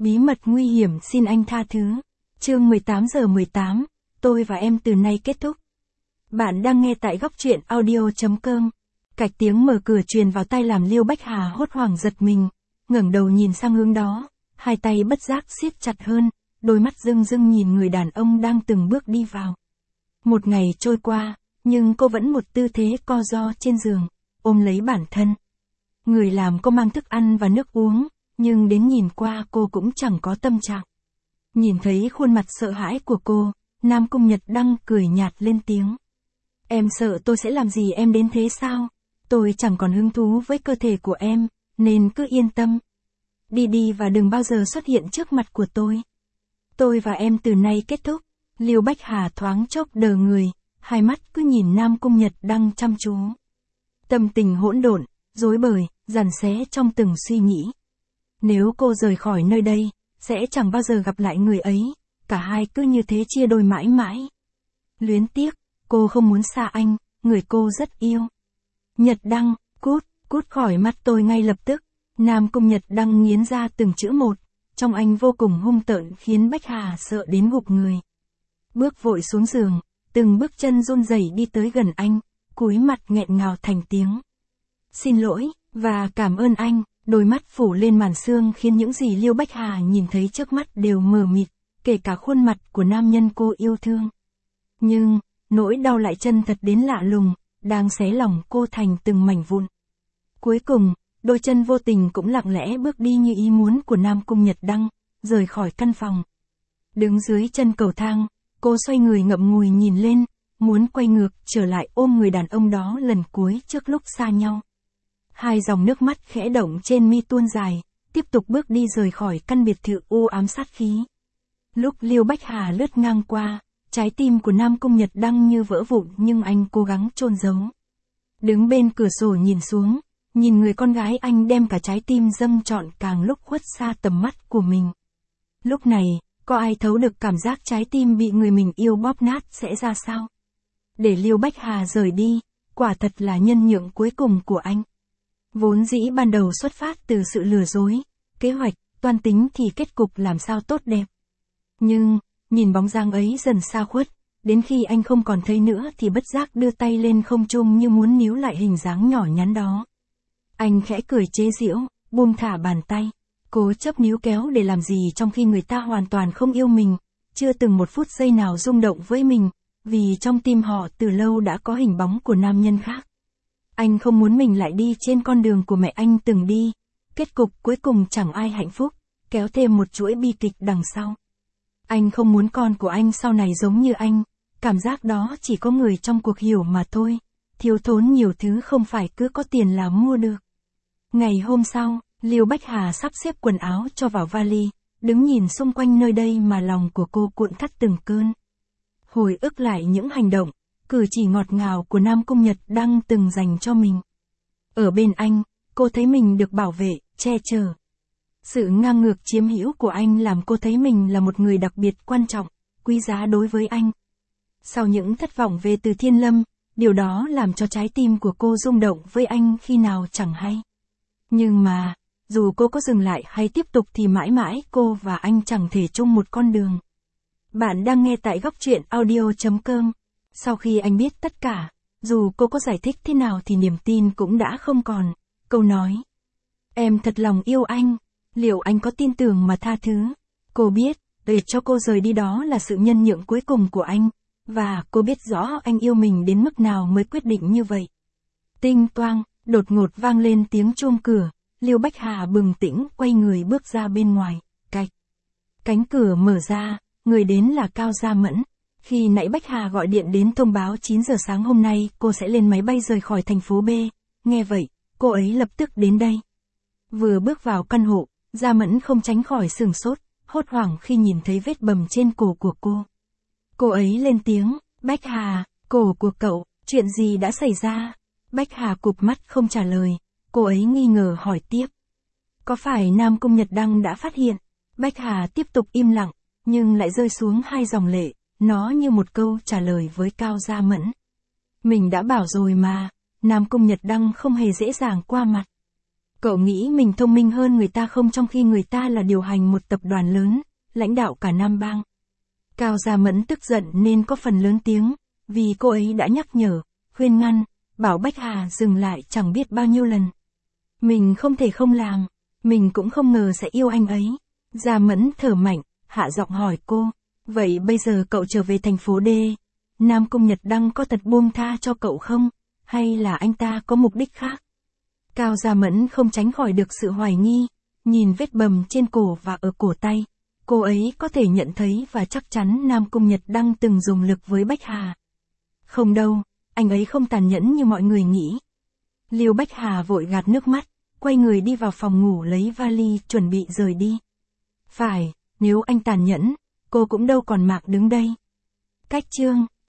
Bí mật nguy hiểm xin anh tha thứ. Chương 18:18, tôi và em từ nay kết thúc. Bạn đang nghe tại góc truyện audio.com. Cạch tiếng mở cửa truyền vào tai làm Liêu Bách Hà hốt hoảng giật mình, ngẩng đầu nhìn sang hướng đó, hai tay bất giác siết chặt hơn, đôi mắt rưng rưng nhìn người đàn ông đang từng bước đi vào. Một ngày trôi qua, nhưng cô vẫn một tư thế co ro trên giường, ôm lấy bản thân. Người làm cô mang thức ăn và nước uống, nhưng đến nhìn qua cô cũng chẳng có tâm trạng. Nhìn thấy khuôn mặt sợ hãi của cô, Nam Cung Nhật Đăng cười nhạt lên tiếng. Em sợ tôi sẽ làm gì em đến thế sao? Tôi chẳng còn hứng thú với cơ thể của em, nên cứ yên tâm. Đi đi và đừng bao giờ xuất hiện trước mặt của tôi. Tôi và em từ nay kết thúc. Liêu Bách Hà thoáng chốc đờ người, hai mắt cứ nhìn Nam Cung Nhật Đăng chăm chú. Tâm tình hỗn độn, rối bời, giằng xé trong từng suy nghĩ. Nếu cô rời khỏi nơi đây, sẽ chẳng bao giờ gặp lại người ấy, cả hai cứ như thế chia đôi mãi mãi. Luyến tiếc, cô không muốn xa anh, người cô rất yêu. Nhật Đăng, cút khỏi mắt tôi ngay lập tức. Nam Cung Nhật Đăng nghiến ra từng chữ một, trong anh vô cùng hung tợn khiến Bách Hà sợ đến gục người. Bước vội xuống giường, từng bước chân run rẩy đi tới gần anh, cúi mặt nghẹn ngào thành tiếng. Xin lỗi, và cảm ơn anh. Đôi mắt phủ lên màn sương khiến những gì Liêu Bách Hà nhìn thấy trước mắt đều mờ mịt, kể cả khuôn mặt của nam nhân cô yêu thương. Nhưng, nỗi đau lại chân thật đến lạ lùng, đang xé lòng cô thành từng mảnh vụn. Cuối cùng, đôi chân vô tình cũng lặng lẽ bước đi như ý muốn của Nam Cung Nhật Đăng, rời khỏi căn phòng. Đứng dưới chân cầu thang, cô xoay người ngậm ngùi nhìn lên, muốn quay ngược trở lại ôm người đàn ông đó lần cuối trước lúc xa nhau. Hai dòng nước mắt khẽ động trên mi tuôn dài, tiếp tục bước đi rời khỏi căn biệt thự u ám sát khí. Lúc Liêu Bách Hà lướt ngang qua, trái tim của Nam Cung Nhật Đăng như vỡ vụn nhưng anh cố gắng chôn giấu. Đứng bên cửa sổ nhìn xuống, nhìn người con gái anh đem cả trái tim dâng trọn càng lúc khuất xa tầm mắt của mình. Lúc này, có ai thấu được cảm giác trái tim bị người mình yêu bóp nát sẽ ra sao? Để Liêu Bách Hà rời đi, quả thật là nhân nhượng cuối cùng của anh. Vốn dĩ ban đầu xuất phát từ sự lừa dối, kế hoạch, toan tính thì kết cục làm sao tốt đẹp. Nhưng, nhìn bóng dáng ấy dần xa khuất, đến khi anh không còn thấy nữa thì bất giác đưa tay lên không trung như muốn níu lại hình dáng nhỏ nhắn đó. Anh khẽ cười chế giễu, buông thả bàn tay, cố chấp níu kéo để làm gì trong khi người ta hoàn toàn không yêu mình, chưa từng một phút giây nào rung động với mình, vì trong tim họ từ lâu đã có hình bóng của nam nhân khác. Anh không muốn mình lại đi trên con đường của mẹ anh từng đi, kết cục cuối cùng chẳng ai hạnh phúc, kéo thêm một chuỗi bi kịch đằng sau. Anh không muốn con của anh sau này giống như anh, cảm giác đó chỉ có người trong cuộc hiểu mà thôi, thiếu thốn nhiều thứ không phải cứ có tiền là mua được. Ngày hôm sau, Liêu Bách Hà sắp xếp quần áo cho vào vali, đứng nhìn xung quanh nơi đây mà lòng của cô cuộn thắt từng cơn. Hồi ức lại những hành động, cử chỉ ngọt ngào của Nam Cung Nhật Đăng từng dành cho mình. Ở bên anh, cô thấy mình được bảo vệ, che chở. Sự ngang ngược chiếm hữu của anh làm cô thấy mình là một người đặc biệt quan trọng, quý giá đối với anh. Sau những thất vọng về từ Thiên Lâm, điều đó làm cho trái tim của cô rung động với anh khi nào chẳng hay. Nhưng mà, dù cô có dừng lại hay tiếp tục thì mãi mãi cô và anh chẳng thể chung một con đường. Bạn đang nghe tại góc truyện audio.com. Sau khi anh biết tất cả, dù cô có giải thích thế nào thì niềm tin cũng đã không còn. Câu nói, em thật lòng yêu anh, liệu anh có tin tưởng mà tha thứ? Cô biết, để cho cô rời đi đó là sự nhân nhượng cuối cùng của anh, và cô biết rõ anh yêu mình đến mức nào mới quyết định như vậy. Tinh toang, đột ngột vang lên tiếng chuông cửa, Liêu Bách Hà bừng tỉnh quay người bước ra bên ngoài, cạch. Cánh cửa mở ra, người đến là Cao Gia Mẫn. Khi nãy Bách Hà gọi điện đến thông báo 9 giờ sáng hôm nay cô sẽ lên máy bay rời khỏi thành phố B, nghe vậy, cô ấy lập tức đến đây. Vừa bước vào căn hộ, Gia Mẫn không tránh khỏi sửng sốt, hốt hoảng khi nhìn thấy vết bầm trên cổ của cô. Cô ấy lên tiếng, Bách Hà, cổ của cậu, chuyện gì đã xảy ra? Bách Hà cụp mắt không trả lời, cô ấy nghi ngờ hỏi tiếp. Có phải Nam Cung Nhật Đăng đã phát hiện? Bách Hà tiếp tục im lặng, nhưng lại rơi xuống hai dòng lệ, nó như một câu trả lời với Cao Gia Mẫn. Mình đã bảo rồi mà, Nam Cung Nhật Đăng không hề dễ dàng qua mặt. Cậu nghĩ mình thông minh hơn người ta không, trong khi người ta là điều hành một tập đoàn lớn, lãnh đạo cả Nam Bang. Cao Gia Mẫn tức giận nên có phần lớn tiếng, vì cô ấy đã nhắc nhở, khuyên ngăn, bảo Bách Hà dừng lại chẳng biết bao nhiêu lần. Mình không thể không làm, mình cũng không ngờ sẽ yêu anh ấy. Gia Mẫn thở mạnh, hạ giọng hỏi cô, vậy bây giờ cậu trở về thành phố D, Nam Cung Nhật Đăng có thật buông tha cho cậu không, hay là anh ta có mục đích khác? Cao Gia Mẫn không tránh khỏi được sự hoài nghi, nhìn vết bầm trên cổ và ở cổ tay. Cô ấy có thể nhận thấy và chắc chắn Nam Cung Nhật Đăng từng dùng lực với Bách Hà. Không đâu, anh ấy không tàn nhẫn như mọi người nghĩ. Liêu Bách Hà vội gạt nước mắt, quay người đi vào phòng ngủ lấy vali chuẩn bị rời đi. Phải, nếu anh tàn nhẫn, cô cũng đâu còn Mạc đứng đây. Cách chương